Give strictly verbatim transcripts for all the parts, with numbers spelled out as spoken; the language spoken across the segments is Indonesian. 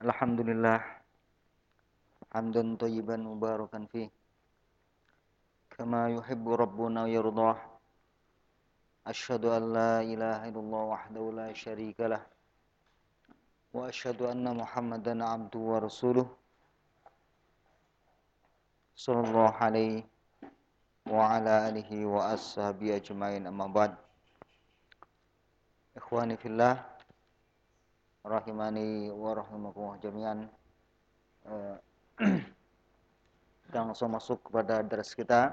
Alhamdulillah hamdan thayyiban mubarakan fi kama yuhibbu rabbuna wa yardah. Asyhadu an la ilaha illallah wahdahu la syarikalah wa asyhadu anna Muhammadan abduhu wa rasuluh sallallahu alaihi wa ala alihi wa ashabihi ajmain, amma ba'd. Ikhwani fillah rahimani wa rahimakumullah jami'an. uh, Kita langsung masuk kepada dars kita,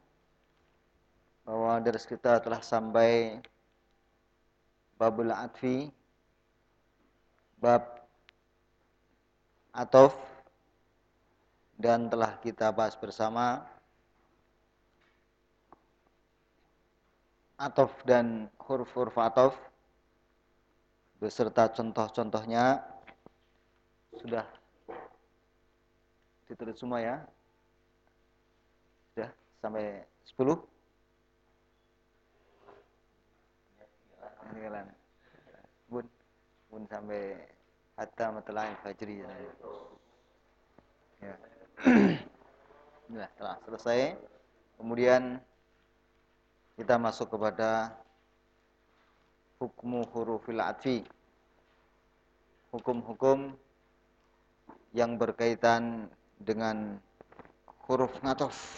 bahwa dars kita telah sampai babul atfi, bab atof, dan telah kita bahas bersama atof dan huruf-huruf atof beserta contoh-contohnya. Sudah ditulis semua ya? Sudah sampai sepuluh? Bun, bun sampai hatta matla'il fajri ya. Ya. Nah, telah selesai. Kemudian kita masuk kepada hukmu hurufil atfi, hukum-hukum yang berkaitan dengan huruf ngatof.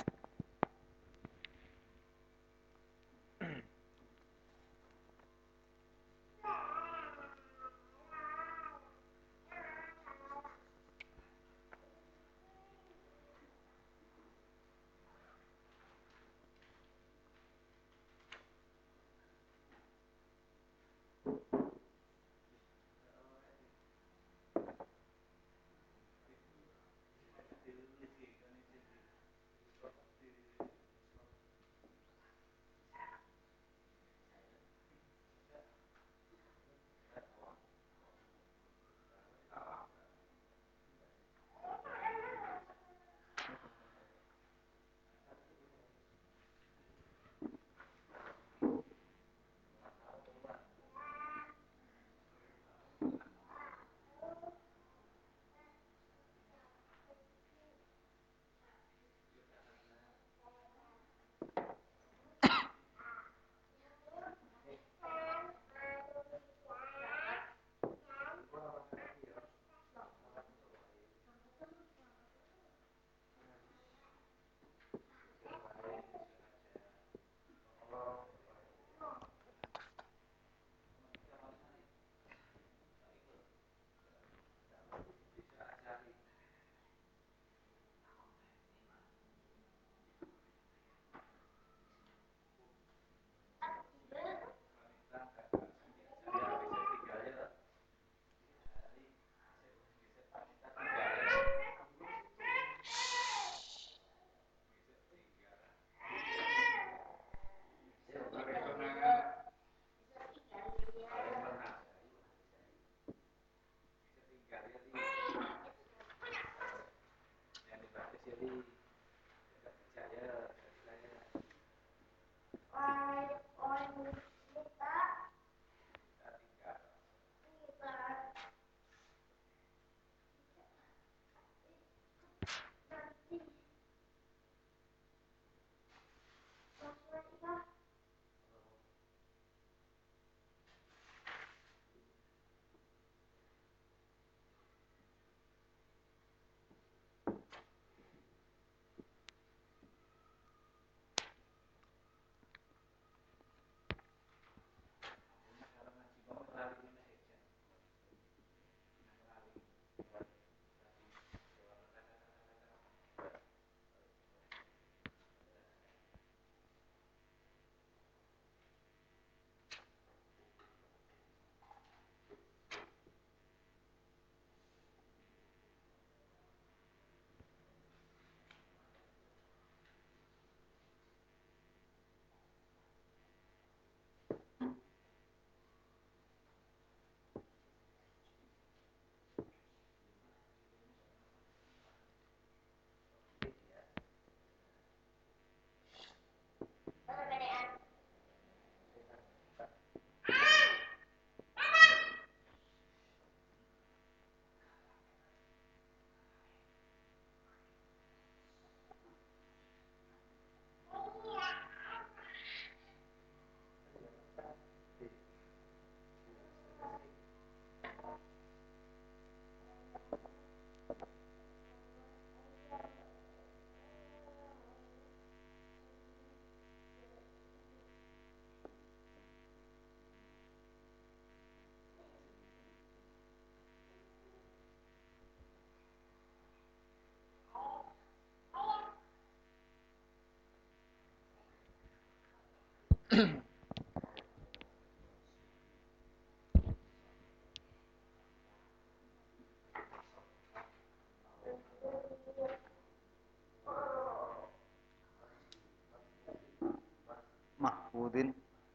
Mahfudin.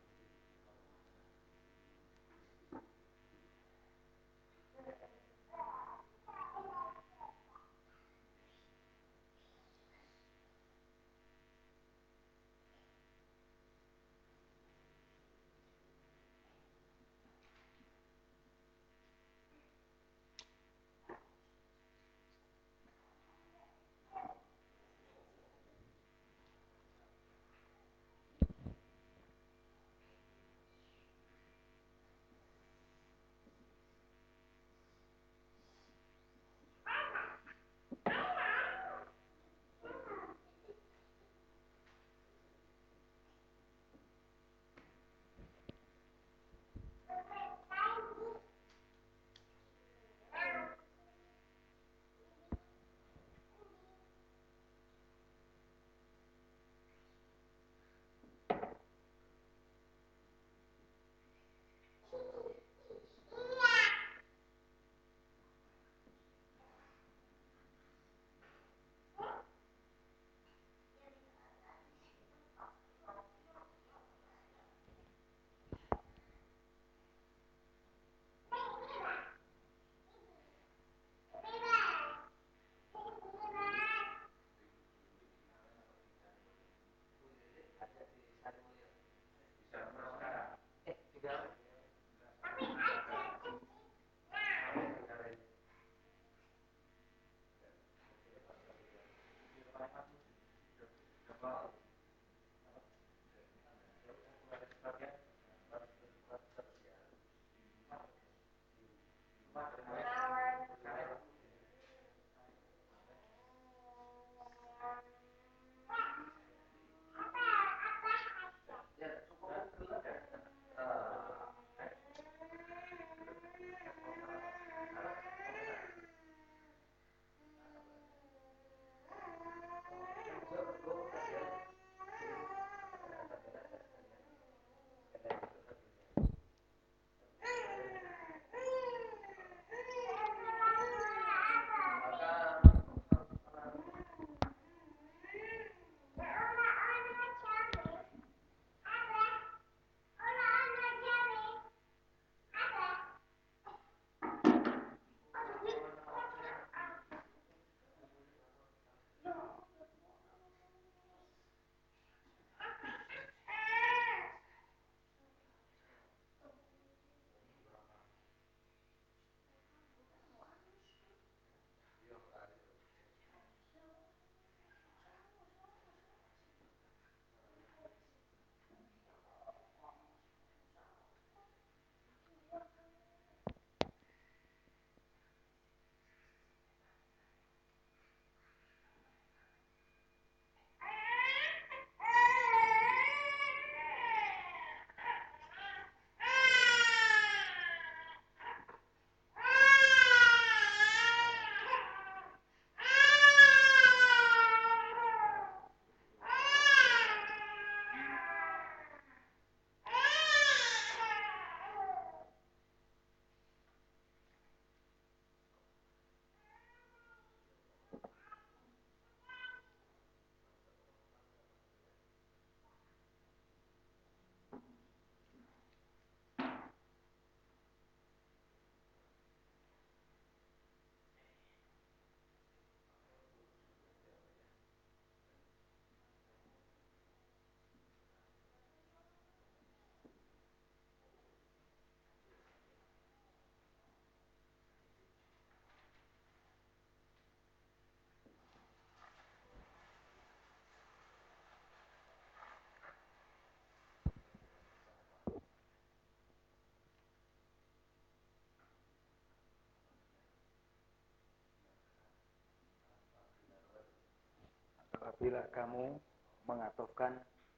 Apabila kamu mengatofkan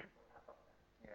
ya.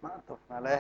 Ma'tuf alaih.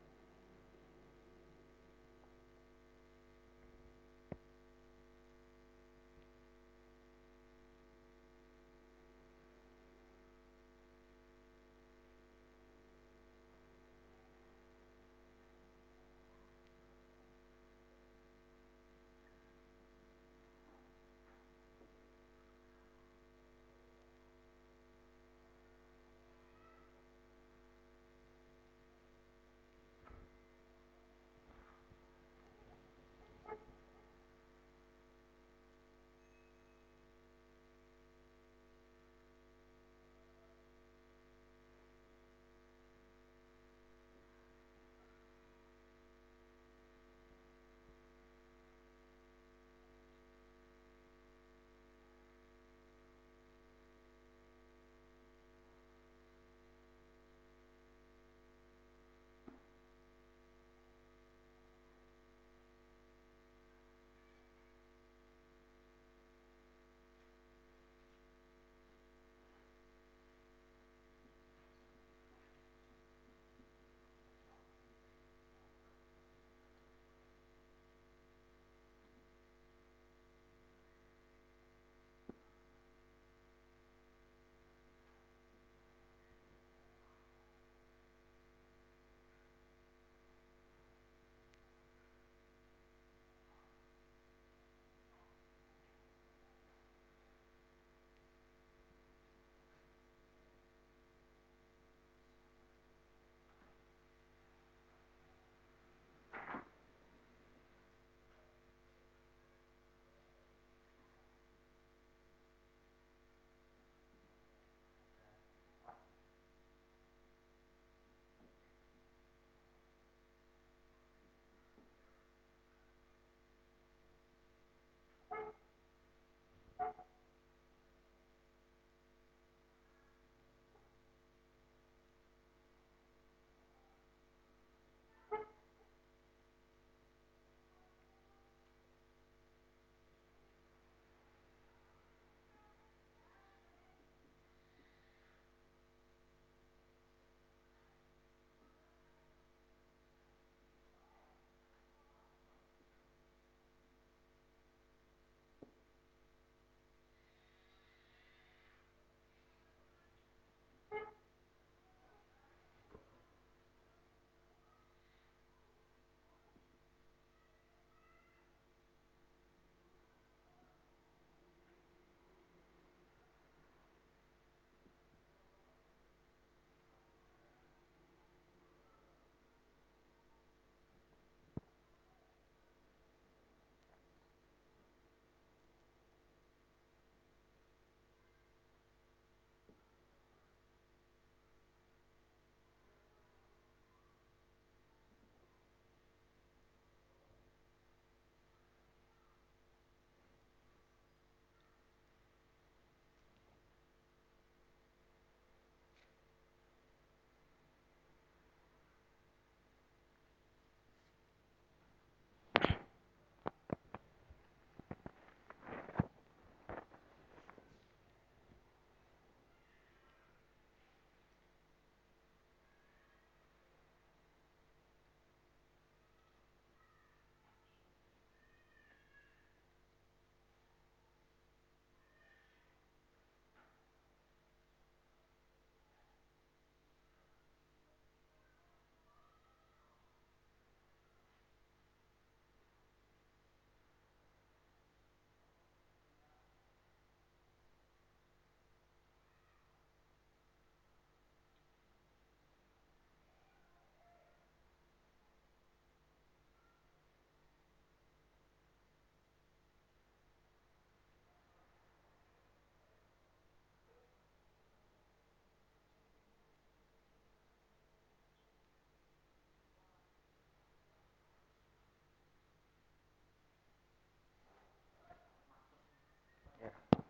Ya,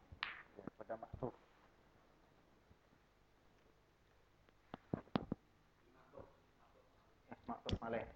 ya, pada Ma'tuf. Eh, Ma'tuf alaih.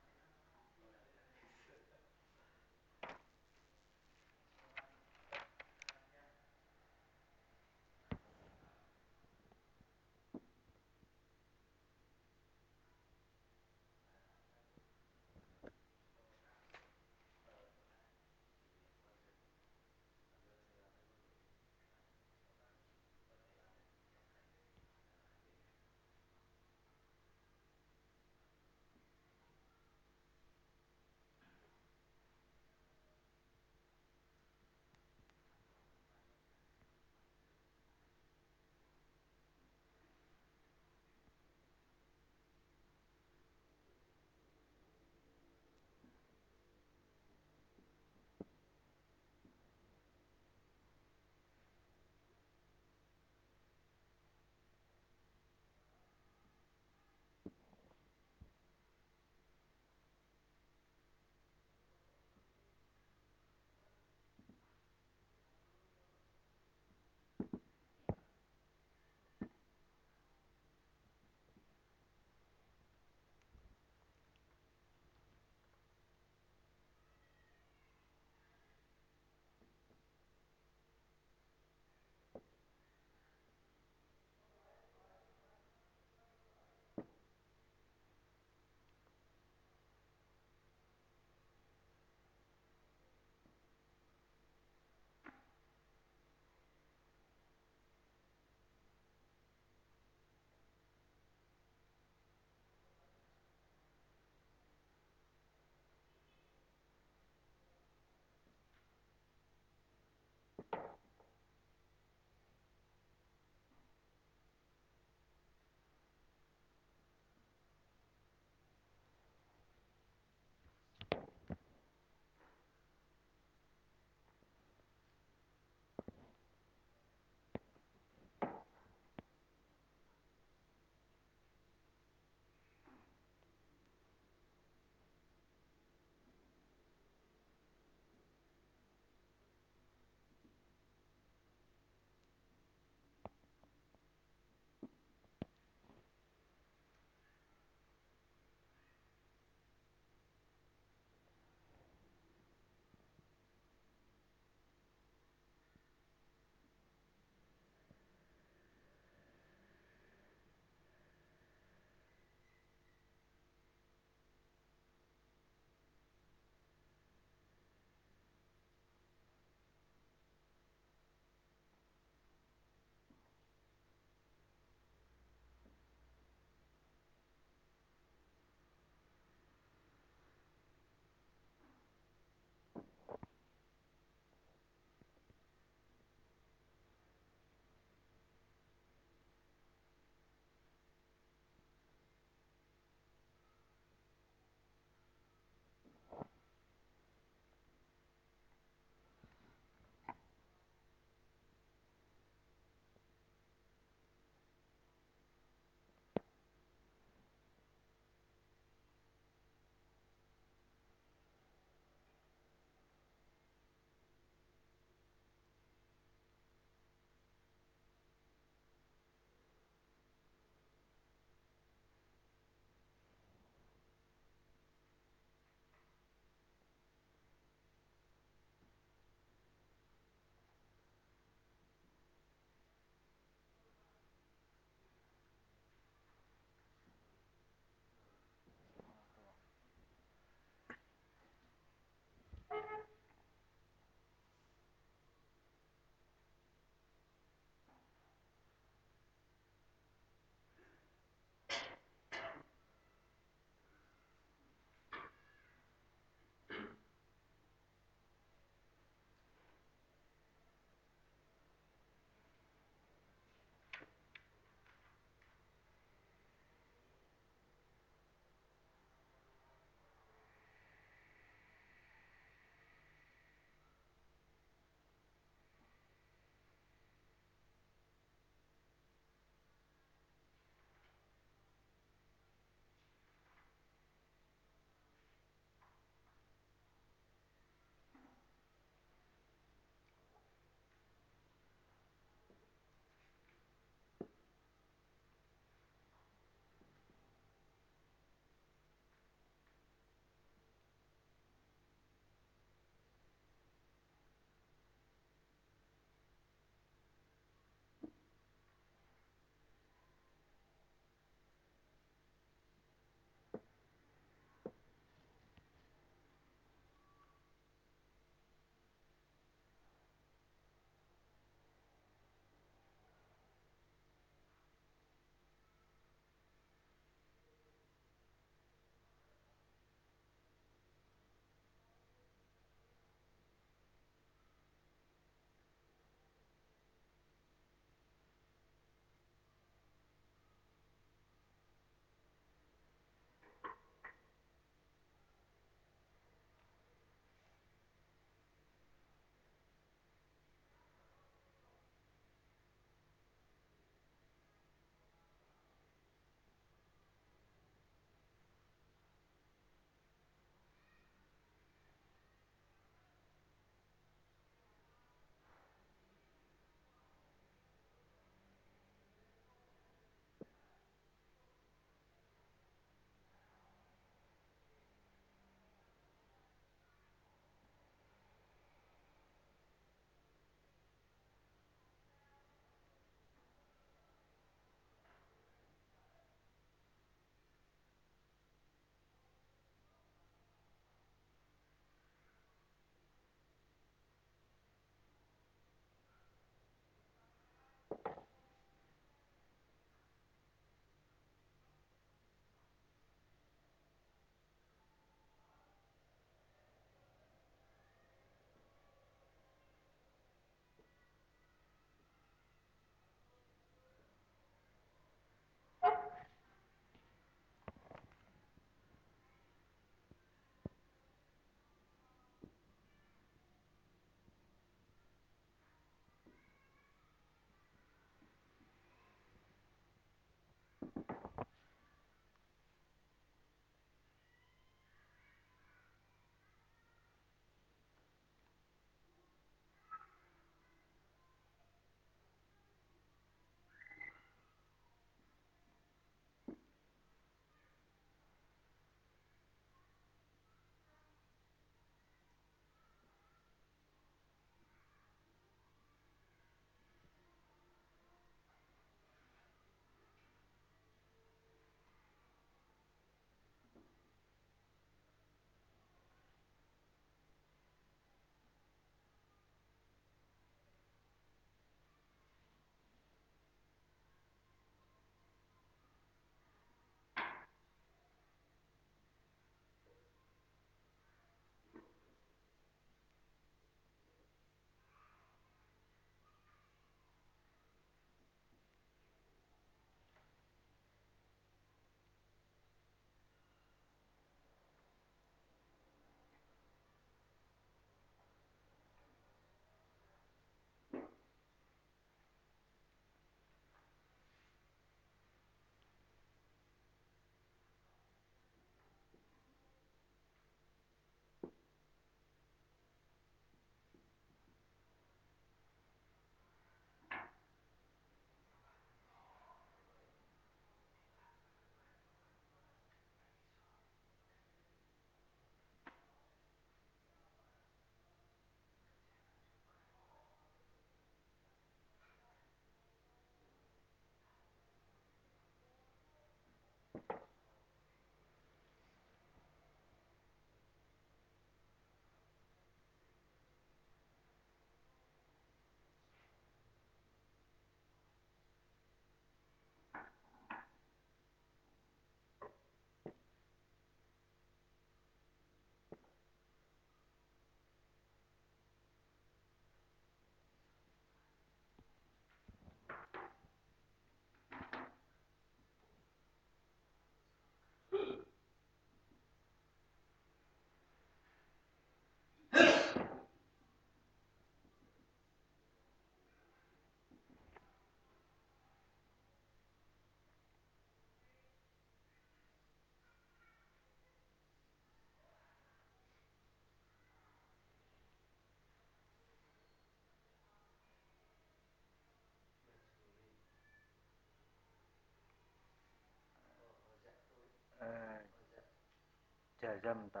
jazamta.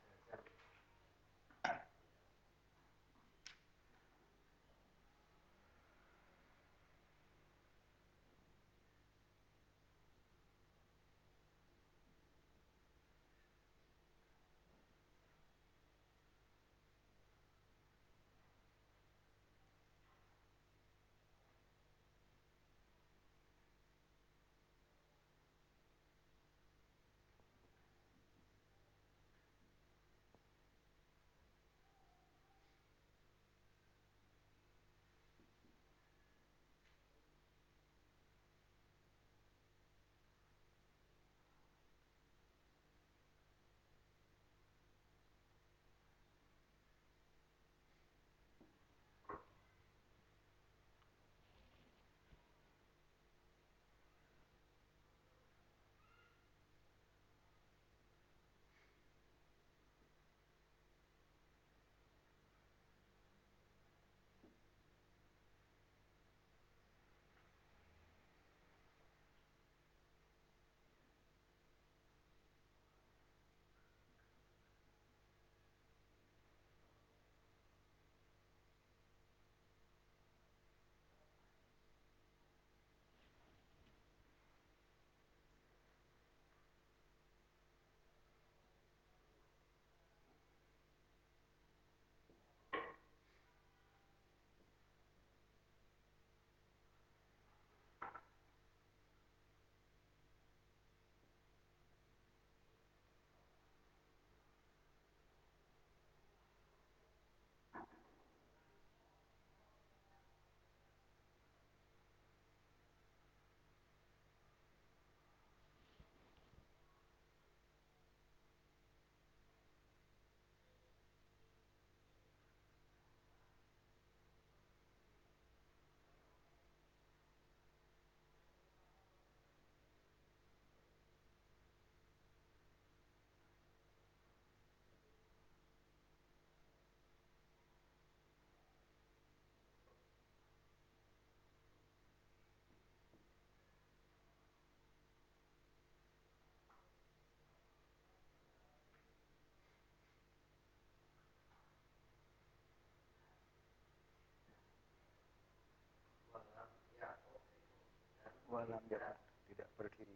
Walam ya, tidak berdiri.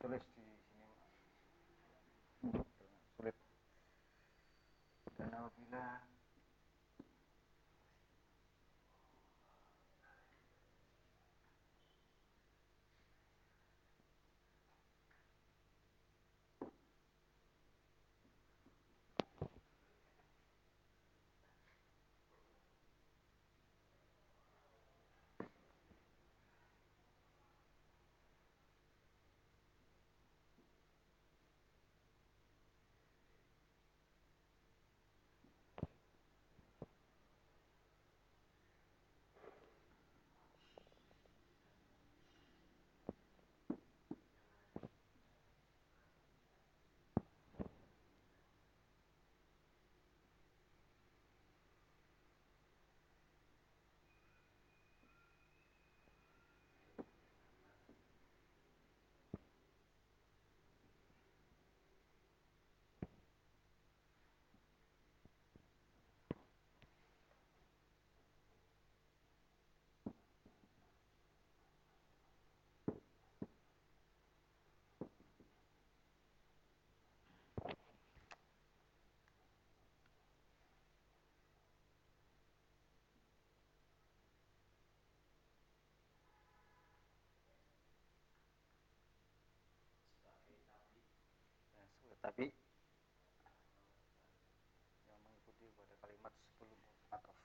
tulis di sini sulit. Dan apabila ya, sulit, tapi yang mengikuti pada kalimat sebelum ataf.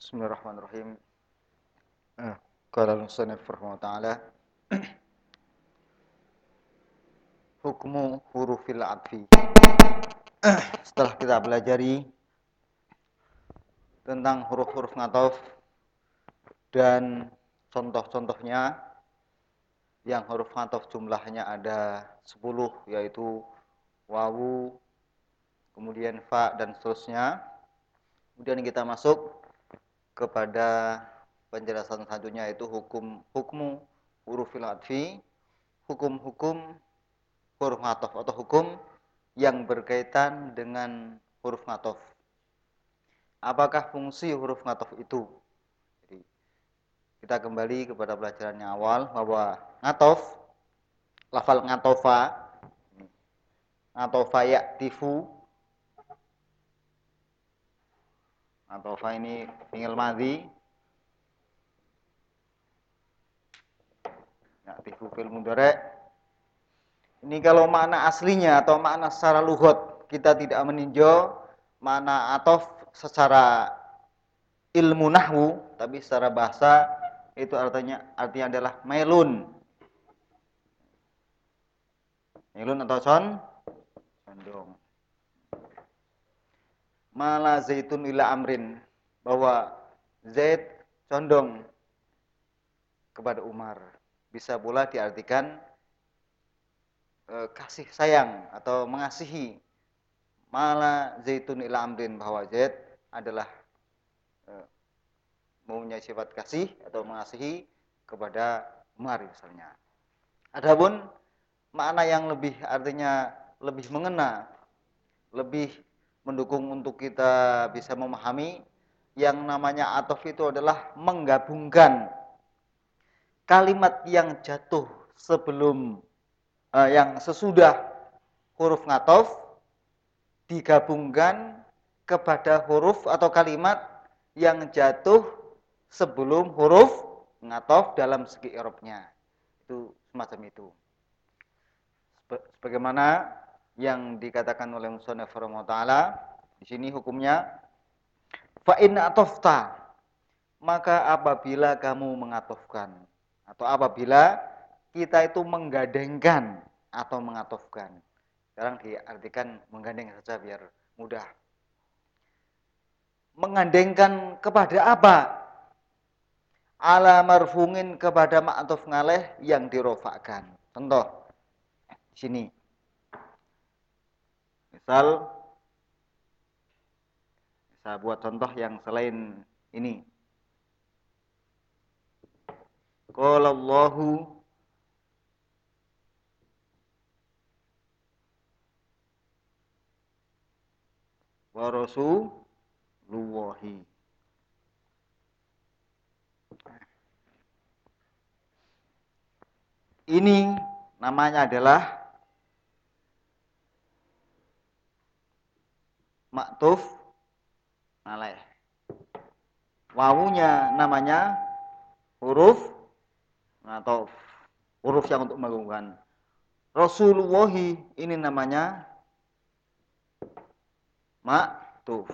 Bismillahirrahmanirrahim. Qala al-musannif rahimahullah ta'ala hukmu hurufil atfi. Setelah kita pelajari tentang huruf-huruf ngatof dan contoh-contohnya, yang huruf ngatof jumlahnya ada sepuluh, yaitu wawu, kemudian fa, dan seterusnya. Kemudian kita masuk kepada penjelasan selanjutnya, yaitu hukum hukmu hurufil atfi, hukum-hukum huruf ngatof atau hukum yang berkaitan dengan huruf ngatof. Apakah fungsi huruf ngatof itu? Jadi, kita kembali kepada pelajaran yang awal bahwa ngatof, lafal ngatofa, ngatofa ya'tifu, ngatofa ini fi'il madhi, ya'tifu fi'il mudhari'. Ini kalau makna aslinya atau makna secara lughat kita tidak meninjau makna atof secara ilmu nahwu, tapi secara bahasa itu artinya artinya adalah mailun. Mailun atau con condong. Mala zaitun ila amrin, bahwa Zaid condong kepada Umar. Bisa pula diartikan e, kasih sayang atau mengasihi. Mala zaitun ila amrin, bahwa Zaid adalah e, mempunyai sifat kasih atau mengasihi kepada Umar misalnya. Adapun makna yang lebih artinya lebih mengena, lebih mendukung untuk kita bisa memahami, yang namanya atof itu adalah menggabungkan kalimat yang jatuh sebelum eh, yang sesudah huruf ngatof digabungkan kepada huruf atau kalimat yang jatuh sebelum huruf ngatof dalam segi i'rabnya. Itu semacam itu. Sebagaimana yang dikatakan oleh musannif rahimahullah ta'ala di sini hukumnya, fa in atofta, maka apabila kamu mengatofkan atau apabila kita itu menggadengkan atau mengatofkan. Sekarang diartikan menggandeng saja biar mudah. Menggandengkan kepada apa? Ala marfungin, kepada ma'atof ngaleh yang dirofakkan. Contoh di sini. Misal, saya buat contoh yang selain ini. Qala Allahu wa rasulullahi. Ini namanya adalah ma'tuf alaih. Wawunya namanya huruf atau huruf yang untuk menggabungkan. Rasulullahi ini namanya ma'tuf.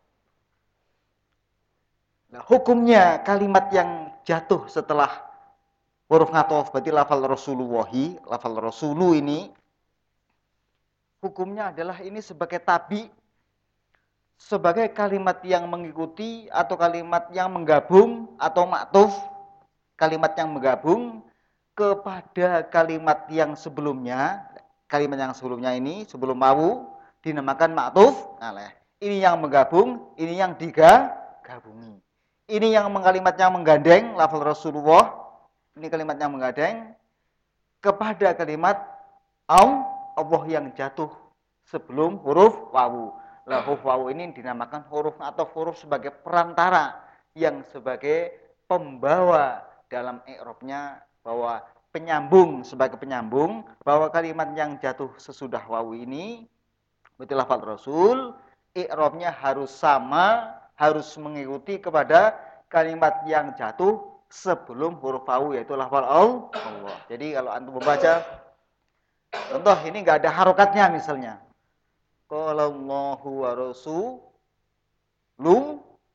Nah, hukumnya kalimat yang jatuh setelah huruf ngatof, berarti lafal Rasulullahi, lafal Rasulu ini, hukumnya adalah ini sebagai tabi, sebagai kalimat yang mengikuti atau kalimat yang menggabung atau ma'tuf, kalimat yang menggabung kepada kalimat yang sebelumnya. Kalimat yang sebelumnya ini, sebelum wawu, dinamakan ma'tuf alaih. Ini yang menggabung, ini yang digabungi. Ini yang kalimat yang menggandeng, lafal Rasulullah, ini kalimat yang menggandeng kepada kalimat Allah yang jatuh sebelum huruf wawu. Lah, huruf wawu ini dinamakan huruf atau huruf sebagai perantara yang sebagai pembawa dalam i'rabnya, bahwa penyambung, sebagai penyambung, bahwa kalimat yang jatuh sesudah wawu ini, betul lafal Rasul, i'rabnya harus sama, harus mengikuti kepada kalimat yang jatuh sebelum huruf wawu, yaitu lafal Allah. Jadi kalau antum membaca, contoh ini nggak ada harokatnya misalnya. Qala Allahu wa rasuluhu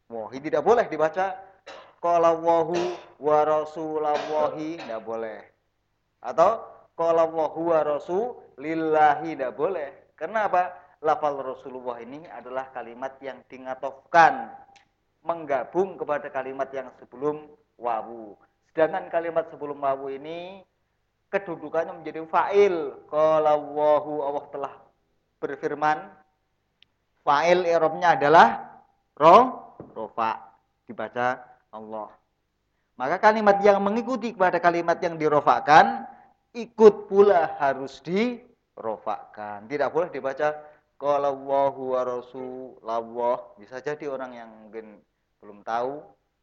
wahi, tidak boleh dibaca qala Allahu wa rasulullahi, tidak boleh. Atau qala Allahu wa rasulillahi, tidak boleh. Karena apa? Lafal Rasulullah ini adalah kalimat yang dingatofkan, menggabung kepada kalimat yang sebelum wawu. Sedangkan kalimat sebelum wawu ini kedudukannya menjadi fa'il. Qala Allahu, Allah telah berfirman. Fa'il i'rabnya adalah ro, rofa, dibaca Allah. Maka kalimat yang mengikuti kepada kalimat yang dirofakan ikut pula harus dirofakan. Tidak boleh dibaca qala Allahu wa rasulullah. Bisa jadi orang yang mungkin belum tahu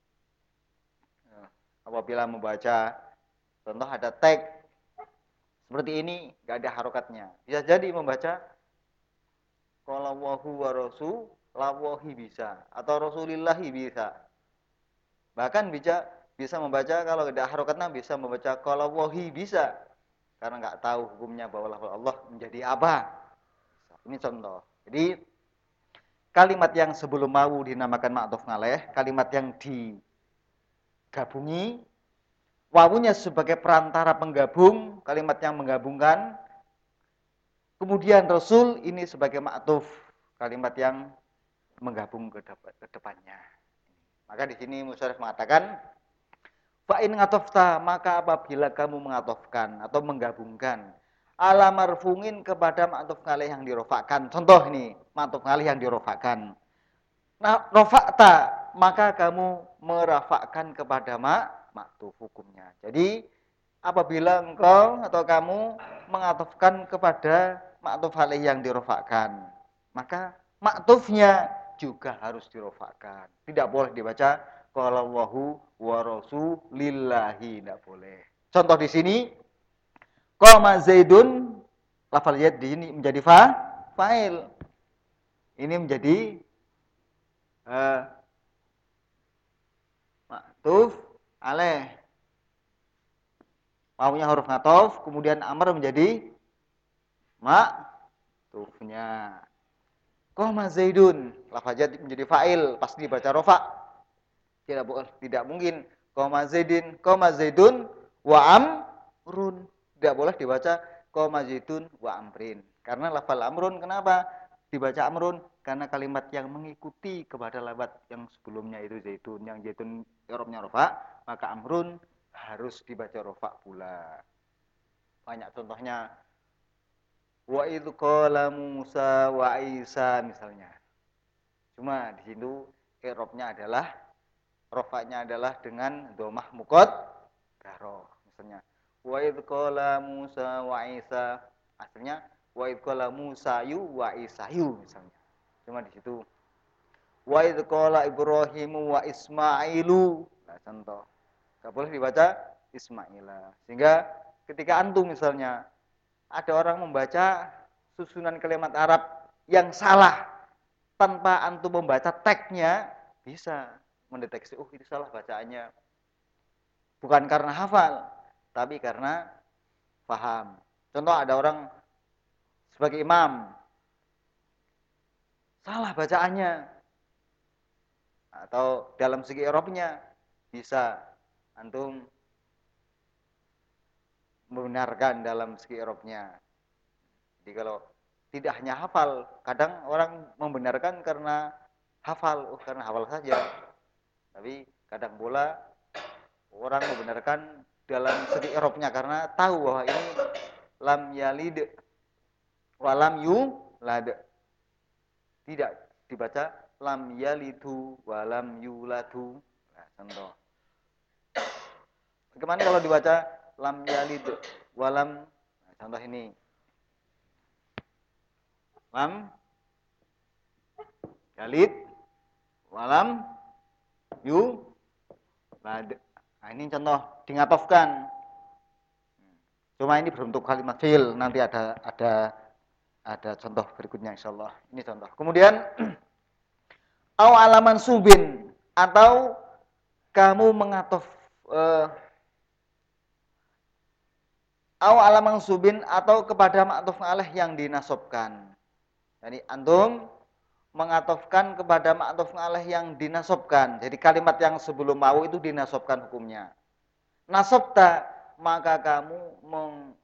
apabila membaca, contoh ada teks seperti ini enggak ada harokatnya. Bisa jadi membaca qala Allahu wa rasulullahi bisa atau rasulillahi bisa. Bahkan bisa bisa membaca kalau tidak harokatnya bisa membaca qala wahi bisa, karena nggak tahu hukumnya bahwa lafal Allah menjadi apa. Ini contoh. Jadi kalimat yang sebelum wawu dinamakan ma'tuf alaih, kalimat yang digabungi wawunya sebagai perantara penggabung, kalimat yang menggabungkan. Kemudian rasul ini sebagai ma'tuf, kalimat yang menggabung ke depannya. Maka di sini musyrif mengatakan fa in ngatofta, maka apabila kamu mengatofkan atau menggabungkan ala marfungin kepada ma'tuf alaih yang dirofakkan. Contoh ini, ma'tuf alaih yang dirofakkan. Nah, rofakta, maka kamu merafakkan kepada ma, ma'tuf hukumnya. Jadi, apabila engkau atau kamu mengatofkan kepada ma'tuf alaih yang dirofakkan, maka ma'tufnya juga harus dirofakkan. Tidak boleh dibaca qala Allahu wa rasulillahi, tidak boleh. Contoh di sini qama Zaidun, lafal yad di sini menjadi fa, fa'il. Ini menjadi uh, ma'tuf alaih. Wawunya huruf ngatof, kemudian amr menjadi ma'tufnya. Qama Zaidun, lafal yad menjadi fa'il, pasti dibaca rofa. Tidak boleh, tidak mungkin qama Zaidin, qama Zaidun wa amrun. Tidak boleh dibaca qama Zaidun wa amrin. Karena lafal amrun kenapa dibaca amrun? Karena kalimat yang mengikuti kepada lafaz yang sebelumnya itu Zaidun, yang Zaidun i'rabnya rofa, maka amrun harus dibaca rofa pula. Banyak contohnya. Wa idz qala Musa wa Isa misalnya. Cuma di situ i'rabnya adalah rofanya adalah dengan dhammah muqaddarah. Misalnya wa idz qala Musa wa Isa, aslinya wa idz qala Musa yu wa Isa yu misalnya. Cuma di situ wa idz qala Ibrahimu wa Ismailu. Nah, contoh. Enggak boleh dibaca Ismaila. Sehingga ketika antum misalnya ada orang membaca susunan kalimat Arab yang salah tanpa antum membaca teksnya, bisa mendeteksi, oh itu salah bacaannya. Bukan karena hafal, tapi karena paham. Contoh ada orang sebagai imam, salah bacaannya. Atau dalam segi i'rabnya, bisa antum membenarkan dalam segi i'rabnya. Jadi kalau tidak hanya hafal, kadang orang membenarkan karena hafal, oh karena hafal saja. Tapi kadang pula orang membenarkan dalam segi i'rabnya karena tahu bahwa ini lam yalid wa lam yulad. Tidak dibaca lam yalidu wa lam yuladu. Nah, contoh. Bagaimana kalau dibaca lam yalid wa lam, nah, contoh ini. Lam yalid wa lam yulad. Nah, ini contoh dingatofkan. Cuma ini berbentuk kalimat fi'il, nanti ada ada ada contoh berikutnya insyaallah. Ini contoh. Kemudian au alaman subin, atau kamu mengatof uh, au alaman subin atau kepada ma'tuf alaih yang dinasobkan. Jadi antum mengatofkan kepada ma'tuf alaih yang dinasobkan. Jadi kalimat yang sebelum mau itu dinasobkan hukumnya. Nasobta, maka kamu meng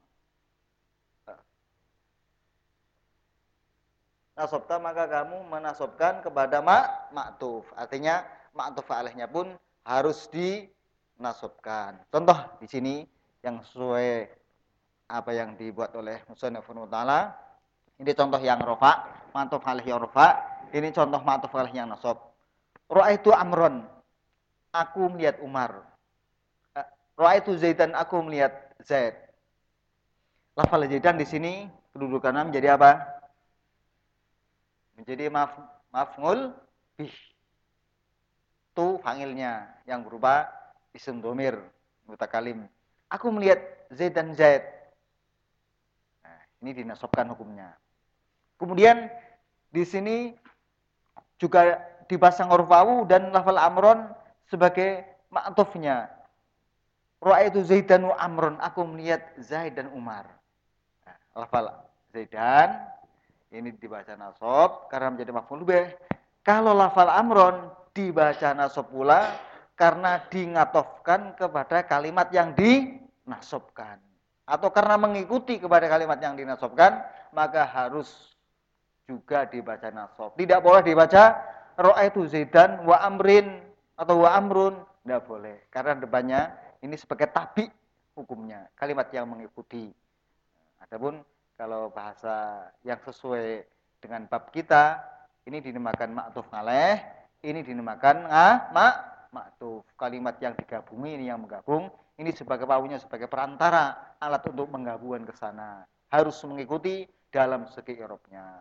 nasobta maka kamu menasobkan kepada ma ma'tuf. Artinya ma'tuf alaihnya pun harus dinasobkan. Contoh di sini yang sesuai apa yang dibuat oleh Musannaf Ta'ala. Ini contoh yang rofa, ma'tuf alaih yang rofa. Ini contoh ma'tuf alaih yang nasob. Ra'aitu Amron, aku melihat Umar. Ra'aitu Zaidan, aku melihat Zaid. Lafal Zaidan di sini kedudukannya menjadi apa? Menjadi maf maf'ul bih. Tu fa'ilnya yang berupa isim domir mutakalim. Aku melihat Zaid dan Zaid. Nah, ini dinasobkan hukumnya. Kemudian di sini juga dipasang huruf wawu dan lafal amron sebagai ma'tufnya. Ra'aitu Zaidan wa Amron, aku melihat Zaid dan Umar. Nah, lafal Zaidan ini dibaca nasab karena menjadi maf'ul bih. Kalau lafal Amron dibaca nasab pula karena dingatofkan kepada kalimat yang dinasobkan. Atau karena mengikuti kepada kalimat yang dinasobkan, maka harus juga dibaca nasab. Tidak boleh dibaca ra'aitu Zaidan wa Amrin atau wa Amrun, tidak boleh. Karena depannya ini sebagai tabi hukumnya, kalimat yang mengikuti. Adapun kalau bahasa yang sesuai dengan bab kita, ini dinamakan ma'tuf alaih, ini dinamakan ah, ma ma'tuf. Kalimat yang digabungi ini yang menggabung, ini sebagai wawunya sebagai perantara, alat untuk menggabungkan ke sana. Harus mengikuti dalam segi i'rabnya.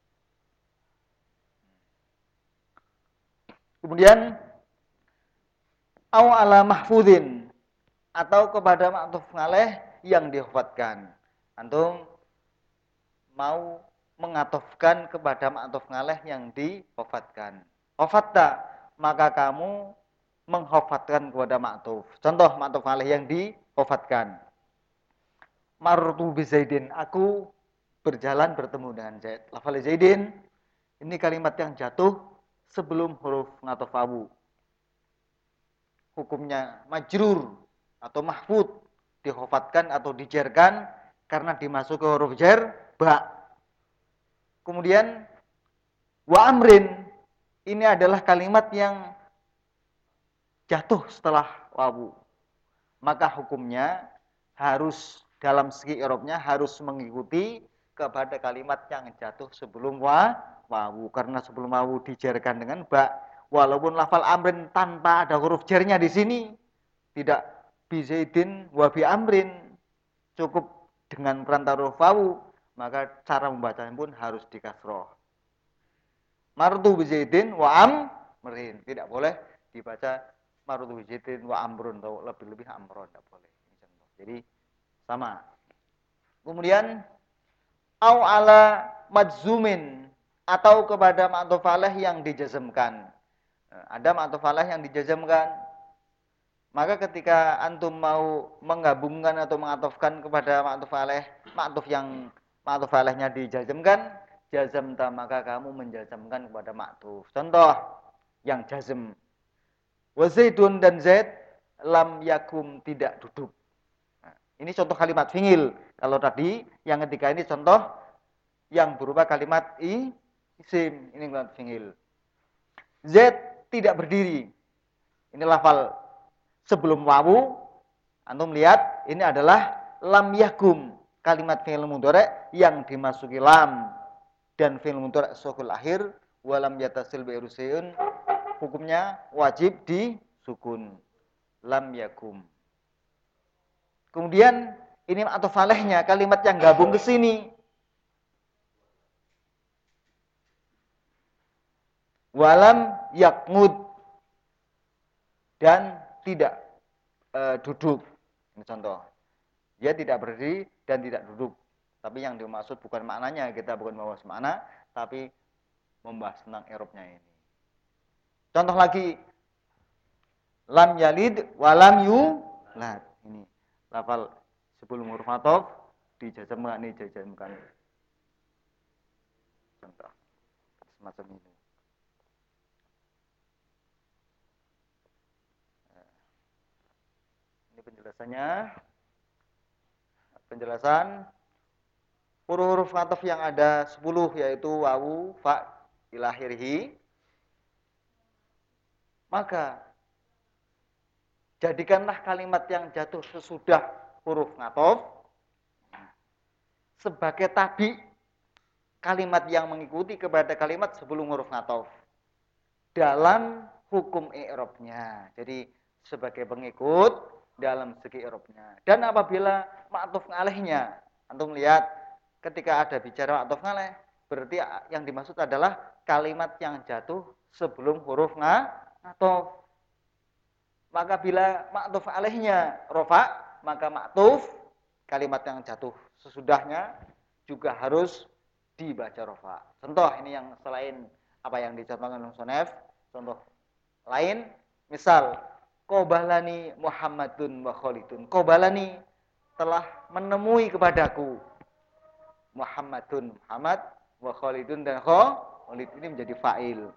Kemudian au ala mahfudin atau kepada ma'tuf alaih yang dihofatkan. Antum mau mengatofkan kepada ma'tuf alaih yang dihofatkan. Hofatta, maka kamu menghofatkan kepada ma'tuf. Contoh ma'tuf alaih yang dihofatkan. Martu bi Zaidin, aku berjalan bertemu dengan Zaid. Lafal Zaidin ini kalimat yang jatuh sebelum huruf ngatof wawu. Hukumnya majrur atau mahfud, dihofatkan atau dijerkan karena dimasuki huruf jar ba. Kemudian wa amrin, ini adalah kalimat yang jatuh setelah wawu. Maka hukumnya harus dalam segi i'rabnya harus mengikuti kepada kalimat yang jatuh sebelum wa wawu, karena sebelum wawu dijarkan dengan ba. Walaupun lafal amrin tanpa ada huruf jarnya di sini, tidak bi Zaidin wa bi amrin, cukup dengan perantara huruf wawu, maka cara membacanya pun harus dikasroh. Martu bi Zaidin wa amrin, tidak boleh dibaca martu bi Zaidin wa amrun, atau lebih-lebih amron, tidak boleh. Jadi sama. Kemudian au ala majzumin atau kepada ma'tuf alaih yang dijazmkan. Ada ma'tuf alaih yang dijazmkan. Maka ketika antum mau menggabungkan atau mengatofkan kepada ma'tuf alaih, ma'tuf yang ma'tuf alaihnya dijazmkan, jazamta, maka kamu menjazmkan kepada ma'tuf. Contoh yang jazm. Wa Zaidun, dan Zaid lam yakum, tidak duduk. Nah, ini contoh kalimat fi'il. Kalau tadi yang ketiga ini contoh yang berupa kalimat i isim, ini kalimat fi'il. Z tidak berdiri. Ini lafal sebelum wawu. Antum lihat ini adalah lam yakum, kalimat fi'il mudhari' yang dimasuki lam dan fi'il mudhari' sukul akhir, walam yatasil bi irusyun, hukumnya wajib disukun. Lam yakum. Kemudian ini ma'tuf alaihnya, kalimat yang gabung ke sini. Walam yakmud, dan tidak e, duduk. Ini contoh. Dia tidak berdiri dan tidak duduk. Tapi yang dimaksud bukan maknanya, kita bukan membahas makna, tapi membahas tentang i'rabnya ini. Contoh lagi, lam yalid walam yulad. Ini lafal sebelum huruf athof dijazmkan, ini dijazmkan. Contoh semacam ini. Ini penjelasannya. Penjelasan huruf-huruf ataf yang ada sepuluh yaitu wawu, fa, ila akhirih. Maka jadikanlah kalimat yang jatuh sesudah huruf ataf sebagai tabi kalimat yang mengikuti kepada kalimat sebelum huruf ataf dalam hukum i'rabnya. Jadi sebagai pengikut dalam segi i'rabnya. Dan apabila ma'tuf alaihnya, antum lihat ketika ada bicara ma'tuf alaih, berarti yang dimaksud adalah kalimat yang jatuh sebelum huruf ataf. Maka bila ma'tuf alaihnya rofa, maka ma'tuf kalimat yang jatuh sesudahnya juga harus dibaca rofa. Contoh ini yang selain apa yang dicontohkan oleh Musonef, contoh lain, misal Qobalani Muhammadun wa Khalidun. Qobalani telah menemui kepadaku Muhammadun, Muhammad, wa Khalidun dan Khalid ini menjadi fa'il.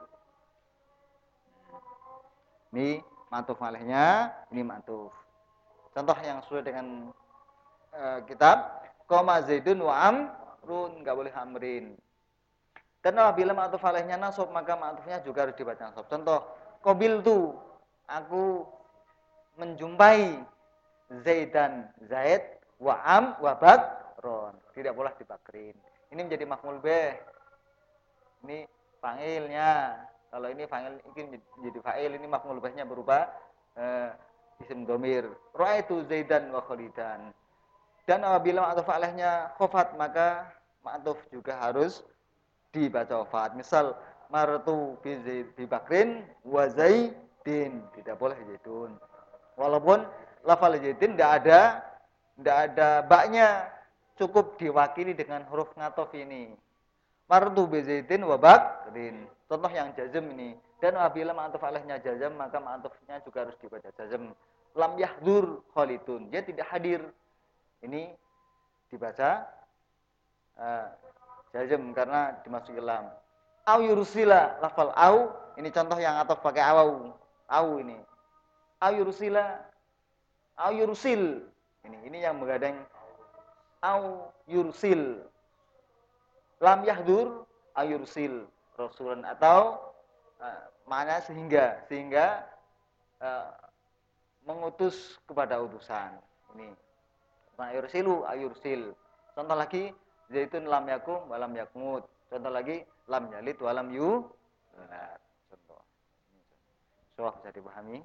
Ini ma'tuf alaihnya, ini ma'tuf. Contoh yang sesuai dengan uh, kitab, Qoma Zaidun wa Amrun, enggak boleh amrin. Dan apabila ma'tuf alaihnya nasab, maka ma'tufnya juga harus dibaca nasab. Contoh, qabiltu, aku menjumpai Zaidan, Zaid, wa am, wa bakron. Tidak boleh dibakrin. Ini menjadi maf'ul bih. Ini fa'ilnya. Kalau ini fa'il, ini menjadi fa'il, ini maf'ul bihnya berupa uh, isim dhamir. Ra'aitu Zaidan wa Khalidan. Dan apabila ma'tuf alaihnya khafat, maka ma'tuf juga harus dibaca khafat. Misal maratu bi bakrin wa Zaidin. Tidak boleh Zaidun. Walaupun lafal Zaidin tidak ada tidak ada baknya, cukup diwakili dengan huruf ngatof ini. Martu bi Zaidin wa bakrin. Contoh yang jazm ini. Dan apabila ma'tuf alaihnya jazm, maka ma'tufnya juga harus dibaca jazm. Lam yahdur Khalidun. Dia tidak hadir. Ini dibaca uh, jazm karena dimasuki lam. Au yursila, lafal au, ini contoh yang ataf pakai awau. Au ini. Au yursila, au yursil. Ini ini yang menggadang au yursil. Lam yahdur au yursil rasulan atau uh, mana sehingga sehingga uh, mengutus kepada utusan. Ini. Ma yursilu au yursil. Contoh lagi zaitun lam yakum wa lam yakmut. Contoh lagi lam yalid wa lam yu. Nah, contoh. So, bisa dipahami.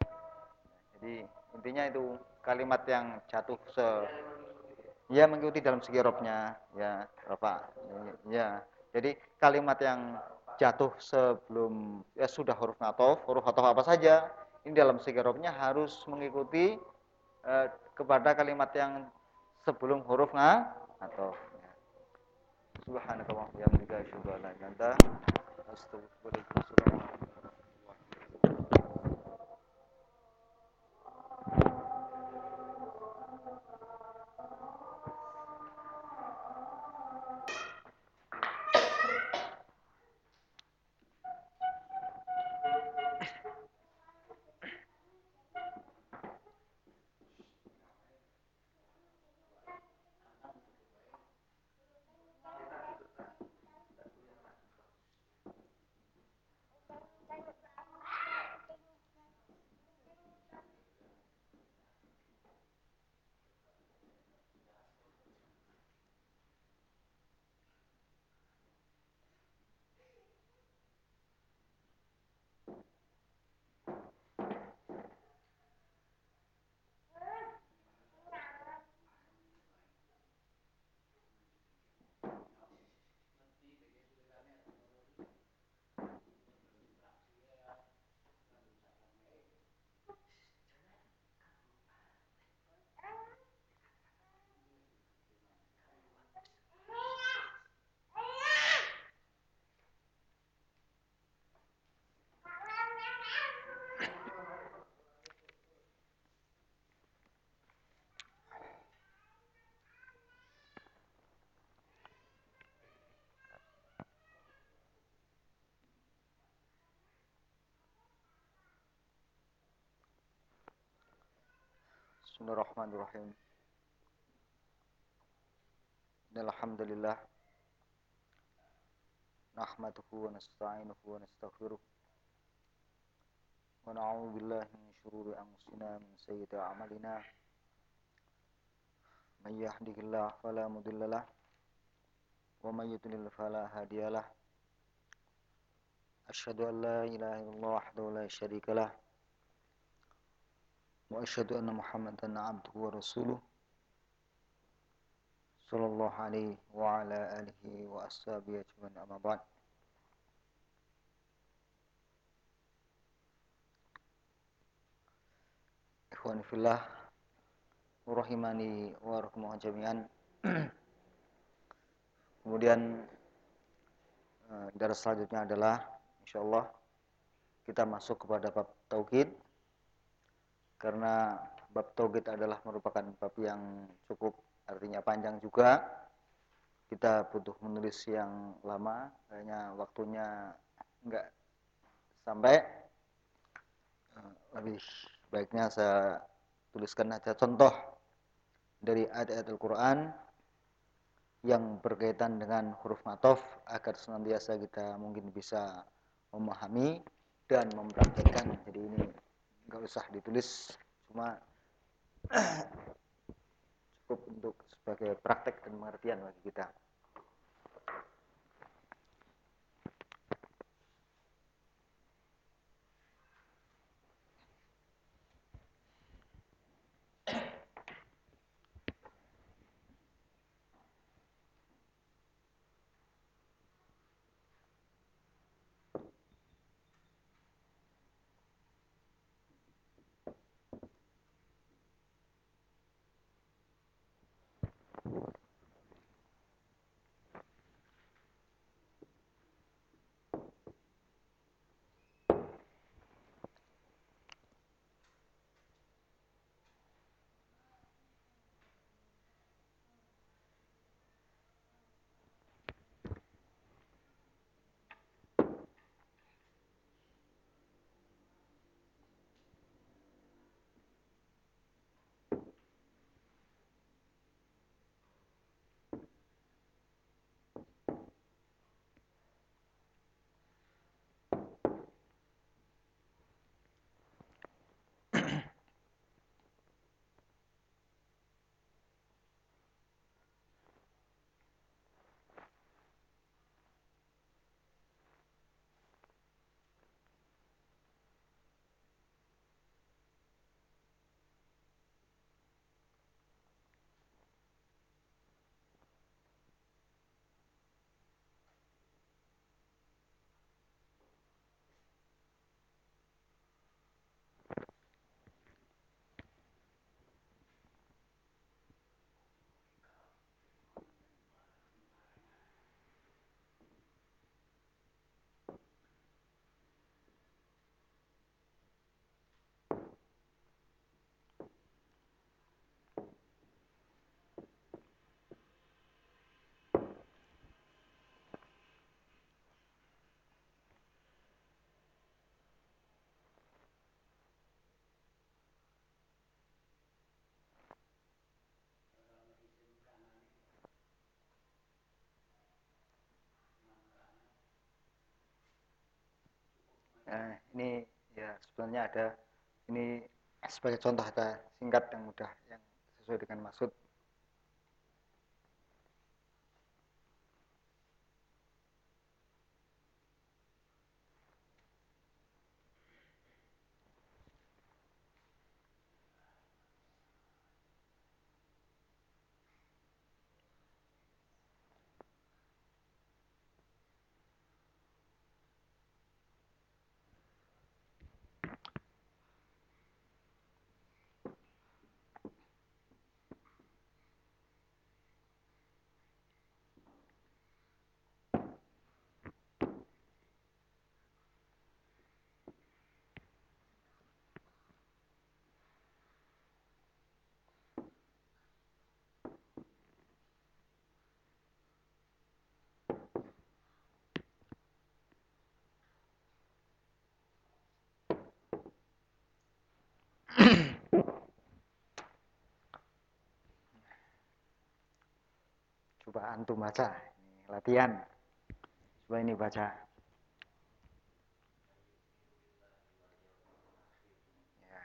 Jadi intinya itu kalimat yang jatuh se ya mengikuti dalam segi robnya ya Bapak ya. Jadi kalimat yang jatuh sebelum ya sudah huruf ataf, huruf ataf apa saja ini dalam segi robnya harus mengikuti eh, kepada kalimat yang sebelum huruf ataf. Subhanallah wa bihamdika asyhadu an la ilaha illa anta astaghfiruka wa atubu ilaik. Bismillahirrahmanirrahim. Alhamdulillah nahmaduhu wa nasta'inuhu wa nastaghfiruh wa na'udzu billahi min shururi anfusina min sayyiati a'malina may yahdihillahu fala mudhillalah wa may yudlil fala hadiyalah. Asyhadu an la ilaha illallah wahdahu la syarikalah wa asyhadu anna Muhammadan 'abduhu wa rasuluh sallallahu alaihi wa ala alihi wa ashabihi ajmain, amma ba'd. Ikhwani fillah rahimani wa rahimakumullah jami'an. Kemudian daras selanjutnya adalah insyaallah kita masuk kepada bab tauhid, karena bab tauhid adalah merupakan bab yang cukup artinya panjang juga. Kita butuh menulis yang lama, kayaknya waktunya enggak sampai. Lebih baiknya saya tuliskan aja contoh dari ayat-ayat Al-Quran yang berkaitan dengan huruf matof agar senantiasa kita mungkin bisa memahami dan mempraktikkan. Jadi ini nggak usah ditulis, cuma cukup untuk sebagai praktek dan pengertian bagi kita. Nah, ini ya sebenarnya ada ini sebagai contoh ada singkat yang mudah yang sesuai dengan maksud. coba antum baca. Ini latihan. Coba ini baca. Ya.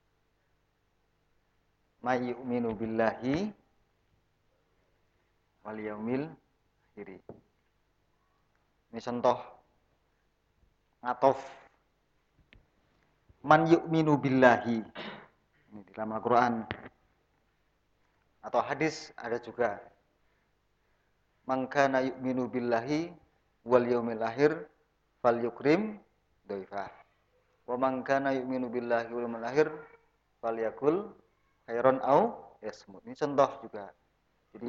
May yu'minu billahi wal yaumil akhir. Ini contoh ngatof. Man yu'minu billahi. Ini di dalam Al-Qur'an. Atau hadis ada juga. Man kana yu'minu billahi wal yaumil akhir falyukrim dhaifah. Wa man kana yu'minu billahi wal yaumil akhir falyakul khairan au yasmut. Ini contoh juga. Jadi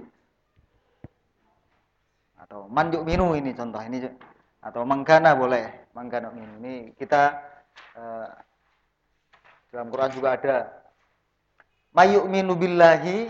atau man yu'minu ini contoh ini atau mangkana boleh. Mangkana yu'minu. Ini kita eh, dalam Quran juga ada may yu'minu billahi,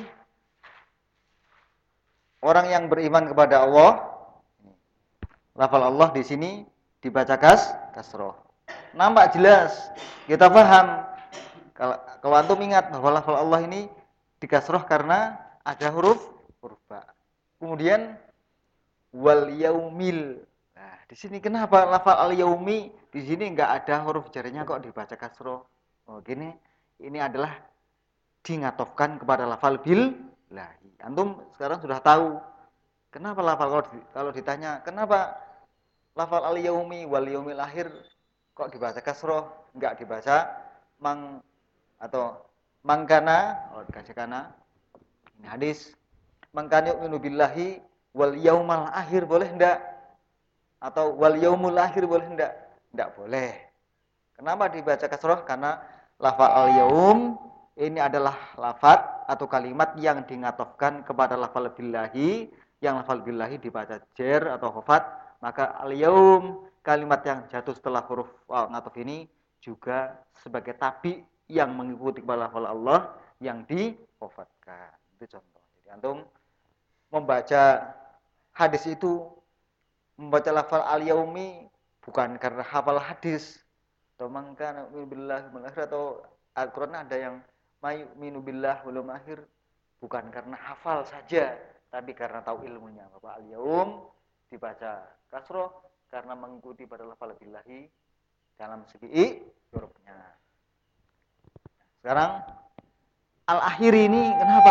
orang yang beriman kepada Allah. Lafal Allah di sini dibaca kas kasroh. Nampak jelas, kita paham. Kalau kalau antum ingat bahwa lafal Allah ini dikasroh karena ada huruf huruf ba. Kemudian wal yaumil. Nah, di sini kenapa lafal al yaumi di sini enggak ada huruf jarinya kok dibaca kasroh? Oh, gini. Ini adalah dingatofkan kepada lafal billahi. Antum sekarang sudah tahu kenapa lafal kalau, kalau ditanya kenapa lafal al yaumi wal yaumil akhir kok dibaca kasroh, enggak dibaca mang atau mangkana, oh dikasih kana. Ini hadis. Mangkana yu'minu billahi wal yaumal akhir boleh enggak? Atau wal yaumul akhir boleh enggak? Enggak boleh. Kenapa dibaca kasroh? Karena lafal al yaum ini adalah lafaz atau kalimat yang dingatofkan kepada lafal billahi, yang lafal billahi dibaca jer atau khafat, maka al yaum kalimat yang jatuh setelah huruf oh, ngatof ini juga sebagai tabi yang mengikuti kepada lafal Allah yang dikhafatkan. Itu contoh. Jadi antum membaca hadis itu, membaca lafal al yaumi bukan karena hafal hadis atau mangkana billahi wal akhir, atau Al-Qur'an ada yang mayu'minu billah wal akhir bukan karena hafal saja, tapi karena tahu ilmunya. Bapak al-yaum dibaca kasroh karena mengikuti pada lafal billahi dalam segi hurufnya. Sekarang al-akhir ini kenapa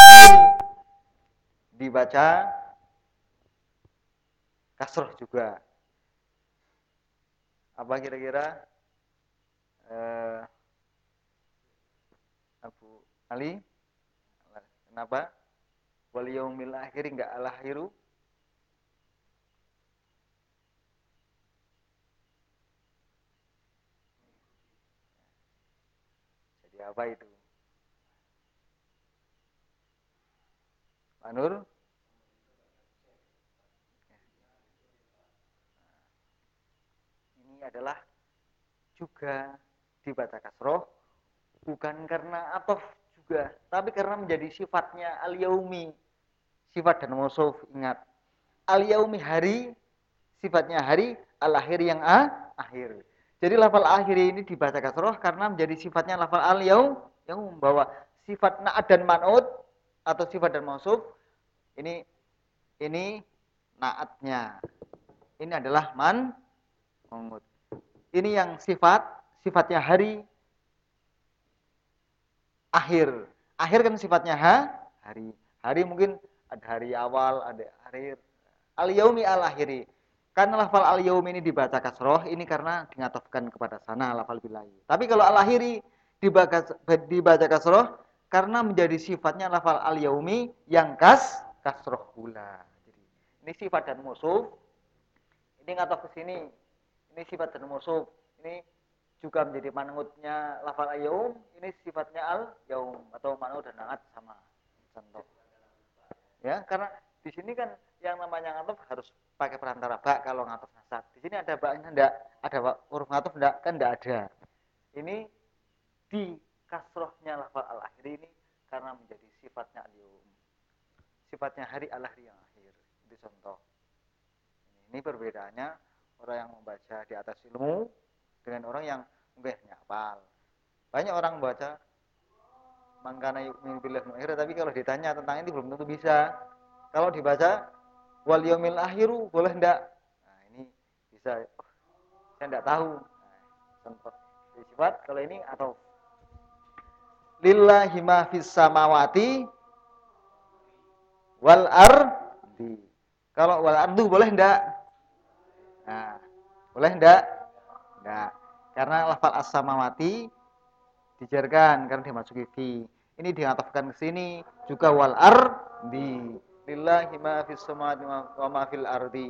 dibaca kasroh juga? Apa kira-kira eh, Abu Ali? Kenapa? Wal yaumil akhir enggak al-akhiru? Jadi apa itu? Pak Nur? Ini adalah juga dibaca kasroh bukan karena atof juga, tapi karena menjadi sifatnya al-yaumi, sifat dan mausuf. Ingat, al-yaumi hari, sifatnya hari, al-akhir yang a, akhir. Jadi lafal akhir ini dibaca kasroh karena menjadi sifatnya lafal al-yaum yang membawa sifat na'at dan man'ut atau sifat dan mausuf. Ini ini na'atnya. Ini adalah man man'ut. Ini yang sifat, sifatnya hari, akhir. Akhir kan sifatnya ha, hari. Hari mungkin ada hari awal, ada akhir. Al-yaumi al-akhiri. Karena lafal al-yaumi ini dibaca kasroh, ini karena dingatofkan kepada sana lafal billahi. Tapi kalau al-akhiri dibaca, dibaca kasroh, karena menjadi sifatnya lafal al-yaumi yang kas, kasroh pula. Jadi, ini sifat dan musuh. Ini ngatof ke sini. Ini sifat dan mausuf. Ini juga menjadi man'utnya lafal al-yaum. Ini sifatnya al-yaum atau man'ut dan na'at sama. Contoh. Ya, karena di sini kan yang namanya ngatof harus pakai perantara ba kalau ngatof nasab. Di sini ada ba-nya enggak? Ada huruf ngatof enggak? Kan enggak ada. Ini di kasrohnya lafal al-akhir ini karena menjadi sifatnya al-yaum. Sifatnya hari al-akhir yang akhir. Itu contoh. Ini perbedaannya orang yang membaca di atas ilmu dengan orang yang mungkin hafal. Banyak orang membaca mangkana yu'minu billahi wal akhir, tapi kalau ditanya tentang ini belum tentu bisa. Kalau dibaca Wal yaumil akhiru boleh enggak? Nah, ini bisa oh, saya enggak tahu. Nah, contoh sifat kalau ini atau lillahi ma fis samawati wal ardi. Kalau wal ardu boleh enggak? Nah, boleh enggak? Enggak. Karena lafal as-samawati dijarkan karena dimasuki fi. Ini diatafkan ke sini juga wal ardi. Lillahi ma fis samawati wa ma fil ardi.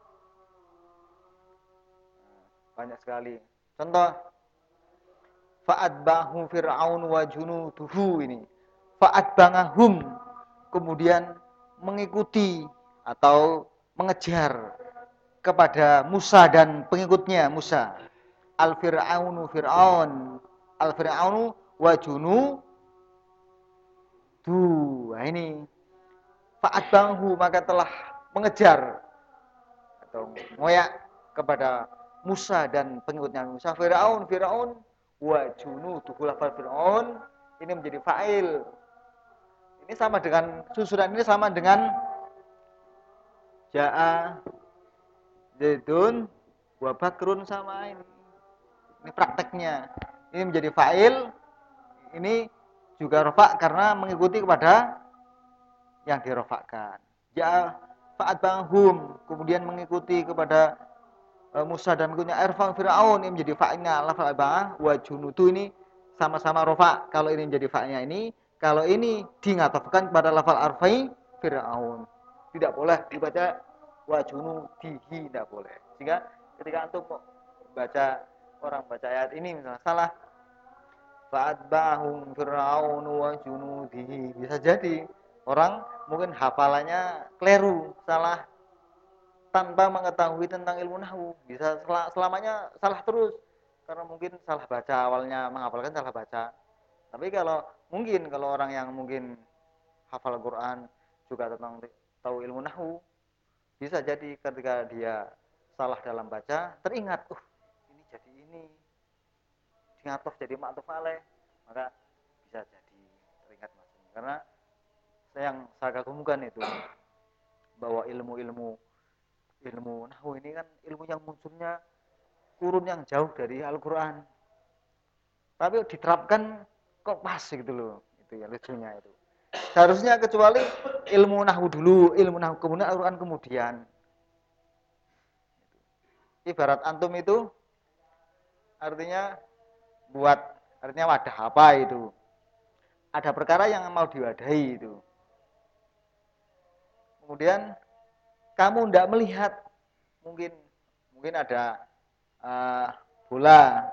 Banyak sekali. Contoh fa'atbahu fir'aun wa junuduhu ini. Fa'atbangahum kemudian mengikuti atau mengejar kepada Musa dan pengikutnya Musa. Al-fir'aunu fir'aun, al-fir'aunu wa junuduhu. Nah ini fa'atbahu maka telah mengejar atau ngoyak kepada Musa dan pengikutnya Musa. Fir'aun, Fir'aun wa junuduhu. Lafal Fir'aun ini menjadi fa'il. Ini sama dengan susunan ini sama dengan ja'a Zaidun wa Bakrun sama ini. Ini prakteknya. Ini menjadi fa'il. Ini juga rafa karena mengikuti kepada yang dirofakkan. Ja'a fa'atbahum kemudian mengikuti kepada Musa dan pengikutnya irfa Fir'aun ini menjadi fa'ilnya lafal ba'ah wa junudu ini sama-sama rafa. Kalau ini menjadi fa'ilnya ini, kalau ini dingatafkan kepada lafal arfa'i Fir'aun. Tidak boleh dibaca wa junudihi, tidak boleh. Sehingga ketika antum baca orang baca ayat ini misalnya salah fa'atbahum Fir'aun wa junudihi, bisa jadi orang mungkin hafalannya keliru, salah tanpa mengetahui tentang ilmu nahwu, bisa selamanya salah terus karena mungkin salah baca, awalnya menghafalkan salah baca. Tapi kalau mungkin kalau orang yang mungkin hafal Quran juga tentang tahu ilmu nahwu, bisa jadi ketika dia salah dalam baca teringat, uh ini jadi ini diatof jadi ma'tuf alaih, maka bisa jadi teringat maksudnya. Karena yang saya kagumkan itu bahwa ilmu-ilmu ilmu nahwu ini kan ilmu yang munculnya kurun yang jauh dari Al-Quran, tapi diterapkan kok pas gitu loh. Itu ya lucunya itu. Seharusnya kecuali ilmu nahwu dulu, ilmu nahwu kemudian Al-Quran kemudian. Ibarat antum itu artinya buat artinya wadah apa itu, ada perkara yang mau diwadahi itu, kemudian kamu tidak melihat, mungkin mungkin ada uh, bola,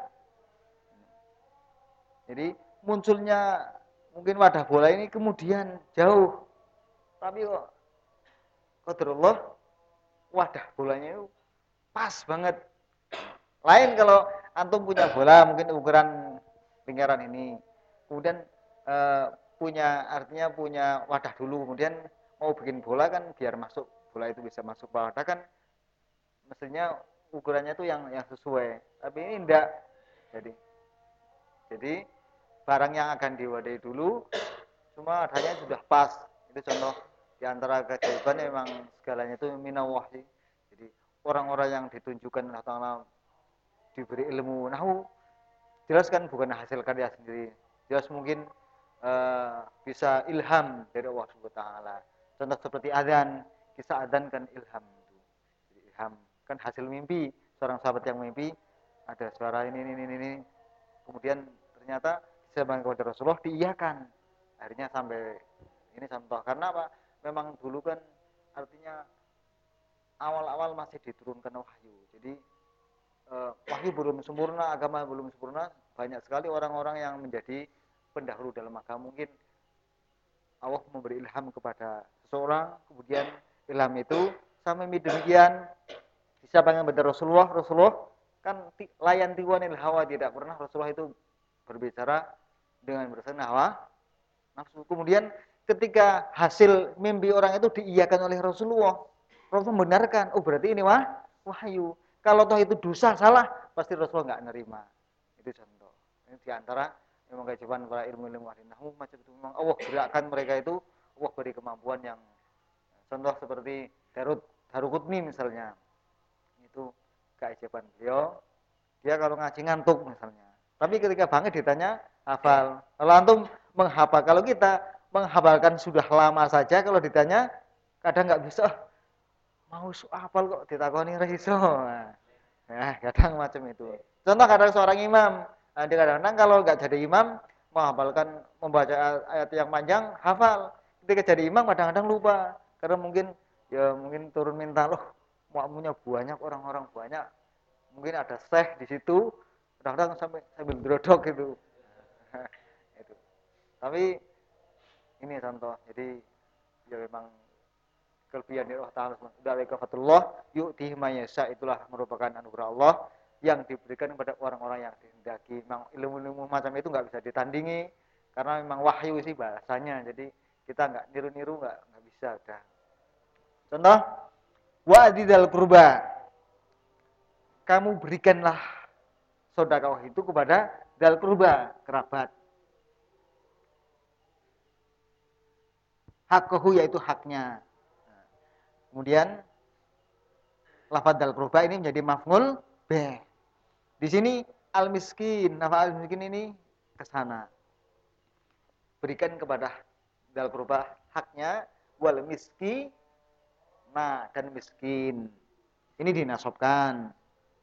jadi munculnya mungkin wadah bola ini kemudian jauh, tapi kok qadarullah wadah bolanya itu pas banget. Lain kalau antum punya bola mungkin ukuran lingkaran ini, kemudian uh, punya artinya punya wadah dulu, kemudian mau bikin bola kan biar masuk bola itu bisa masuk wadah kan mestinya ukurannya itu yang yang sesuai, tapi ini enggak. Jadi jadi barang yang akan diwadahi dulu cuma adanya sudah pas. Itu contoh di antara keajaibannya, memang segalanya itu minallah sih. Jadi orang-orang yang ditunjukkan Allah Taala diberi ilmu nahwu jelas kan bukan hasil karya sendiri, jelas mungkin uh, bisa ilham dari Allah Subhanahu wa taala. Contoh seperti azan, kisah azan kan ilham itu. Jadi ilham kan hasil mimpi seorang sahabat yang mimpi ada suara ini ini ini, ini. Kemudian ternyata sebagaimana kepada Rasulullah diiyakan. Akhirnya sampai ini contoh karena apa? Memang dulu kan artinya awal-awal masih diturunkan wahyu. Jadi eh, wahyu belum sempurna, agama belum sempurna, banyak sekali orang-orang yang menjadi pendahulu dalam agama. Mungkin Allah memberi ilham kepada seseorang, kemudian ilham itu sampai demikian disampaikan kepada Rasulullah. Rasulullah kan layan tiwanil hawa, tidak pernah Rasulullah itu berbicara dengan berdasarkan hawa nafsu. Kemudian ketika hasil mimpi orang itu diiyakan oleh Rasulullah, Rasulullah membenarkan, oh berarti ini wah wahyu. Kalau toh itu dosa salah, pasti Rasulullah nggak nerima. Itu contoh. Ini diantara memang keajaiban para ilmu-ilmu ahli nahwu macam itu. Memang Allah gerakkan mereka itu, Allah beri kemampuan yang Contoh seperti Darut Daruqutni misalnya. Itu keajaiban beliau. Dia kalau ngaji ngantuk misalnya. Tapi ketika bangun ditanya hafal. Kalau antum menghafal, kalau kita menghafalkan sudah lama saja, kalau ditanya kadang nggak bisa. Mau hafal kok ditakoni ra iso. Nah, kadang macam itu. Contoh kadang seorang imam, nah, kadang-kadang kalau nggak jadi imam, menghafalkan membaca ayat yang panjang, hafal. Ketika jadi imam kadang-kadang lupa, karena mungkin ya mungkin turun minta loh, makmunya banyak, orang-orang banyak, mungkin ada syekh di situ, kadang-kadang sampai sambil drodok gitu. Itu. Tapi ini contoh, jadi ya memang kelebihan dari Allah Ta'ala. Dzalika fadlullah yu'tihi may yasha, itulah merupakan anugerah Allah yang diberikan kepada orang-orang yang dikehendaki. Memang ilmu-ilmu macam itu nggak bisa ditandingi karena memang wahyu sih bahasanya. Jadi kita nggak niru-niru, nggak nggak bisa udah. Contoh wa'didal qurba. Kamu berikanlah sedekah itu kepada dal qurba, kerabat. Hakku yaitu haknya. Kemudian lafadz dal qurba ini menjadi maf'ul bih. Di sini al-miskin, nama al-miskin ini ke sana. Berikan kepada dal qurba haknya, wal miski, nah dan miskin. Ini dinasobkan.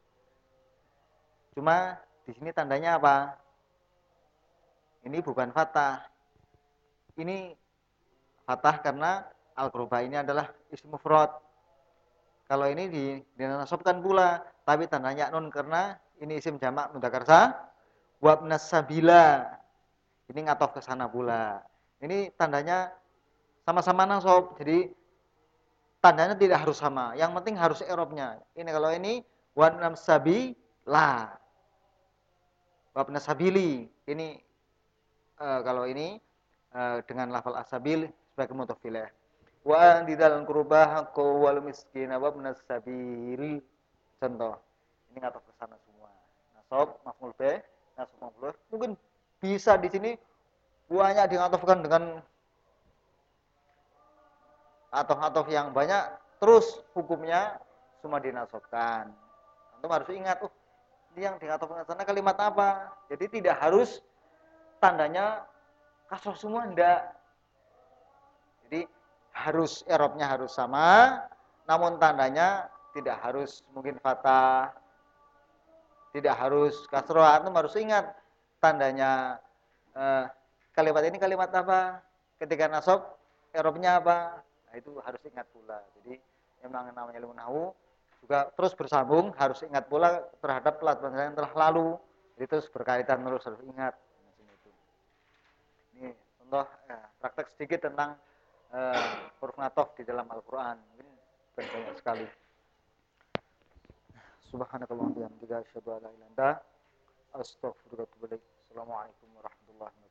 Cuma di sini tandanya apa? Ini bukan fathah. Ini fathah karena al-qurba ini adalah isim mufrad. Kalau ini dinasobkan pula, tapi tandanya nun karena ini isim jamak mudzakkar sa wabnas sabila. Ini ngatof ke sana pula. Ini tandanya sama-sama nasab. Jadi tandanya tidak harus sama. Yang penting harus i'rabnya. Ini kalau ini wabnas sabila. Wabnas sabili. Ini uh, kalau ini uh, dengan lafal asabil sebagai mudhaf ilaih. Wa di dalam qurba haqqu wal miskin wa ibnas sabil. Contoh. Ini ngatof ke sana semua. Nasab maf'ul bih, nasab maf'ul. Mungkin bisa di sini banyak diatofkan dengan atof-atof yang banyak, terus hukumnya semua dinasobkan. Antum harus ingat, oh, ini yang diatofkan ke sana kalimat apa? Jadi tidak harus tandanya kasroh semua, enggak. Jadi harus i'rabnya harus sama, namun tandanya tidak harus mungkin fathah, tidak harus kasroh. Antum harus ingat tandanya eh, kalimat ini kalimat apa? Ketika nasab i'rabnya apa? Nah, itu harus ingat pula. Jadi memang namanya ilmu nahwu juga terus bersambung, harus ingat pula terhadap pelajaran yang telah lalu. Jadi terus berkaitan, terus harus ingat. Ini contoh ya, praktek sedikit tentang uh, huruf ngatof di dalam Al-Quran. Ini banyak sekali. Subhanakallahumma wa bihamdika asyhadu an la ilaha illa anta astaghfiruka wa atubu ilaik. Assalamualaikum warahmatullahi wabarakatuh.